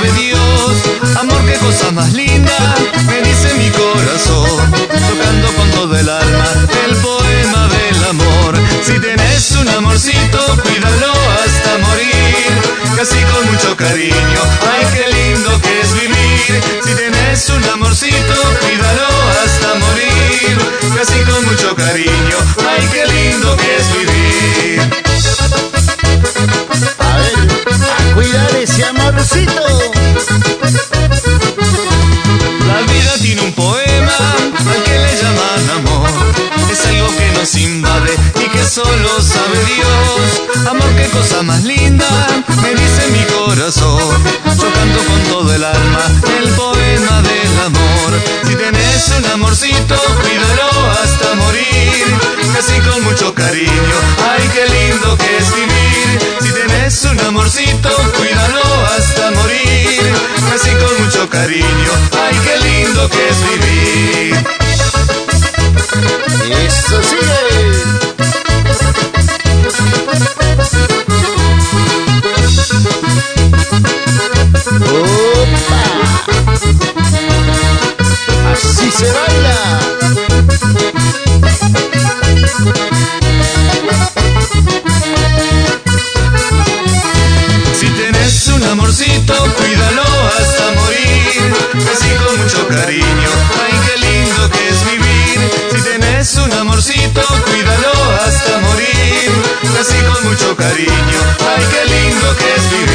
sabe Dios. Amor, qué cosa más linda, me dice mi corazón, tocando con todo el alma el poema del amor. Si tenés un amorcito, cuídalo hasta morir, casi con mucho cariño, ay qué lindo que es vivir. Si tenés un amorcito, cuídalo hasta morir, casi con mucho cariño, ay qué lindo que es vivir. A ver, a cuidar ese amorcito. La vida tiene un poema al que le llaman amor, es algo que nos invade y que solo sabe Dios. Amor, qué cosa más linda, me dice mi corazón, chocando con todo el alma el poema del amor. Si tenés un amorcito, cuídalo hasta morir, casi con mucho cariño, ay qué lindo que es vivir. Si tenés un amorcito, cuídalo hasta morir, casi con mucho cariño, ay qué lindo que es vivir. Eso sigue. ¡Opa! Así se baila. Si tenés un amorcito, cuídalo hasta morir, casi con mucho cariño, ay qué lindo que es vivir. Si tenés un amorcito, cuídalo hasta morir, casi con mucho cariño, ay qué lindo que es vivir.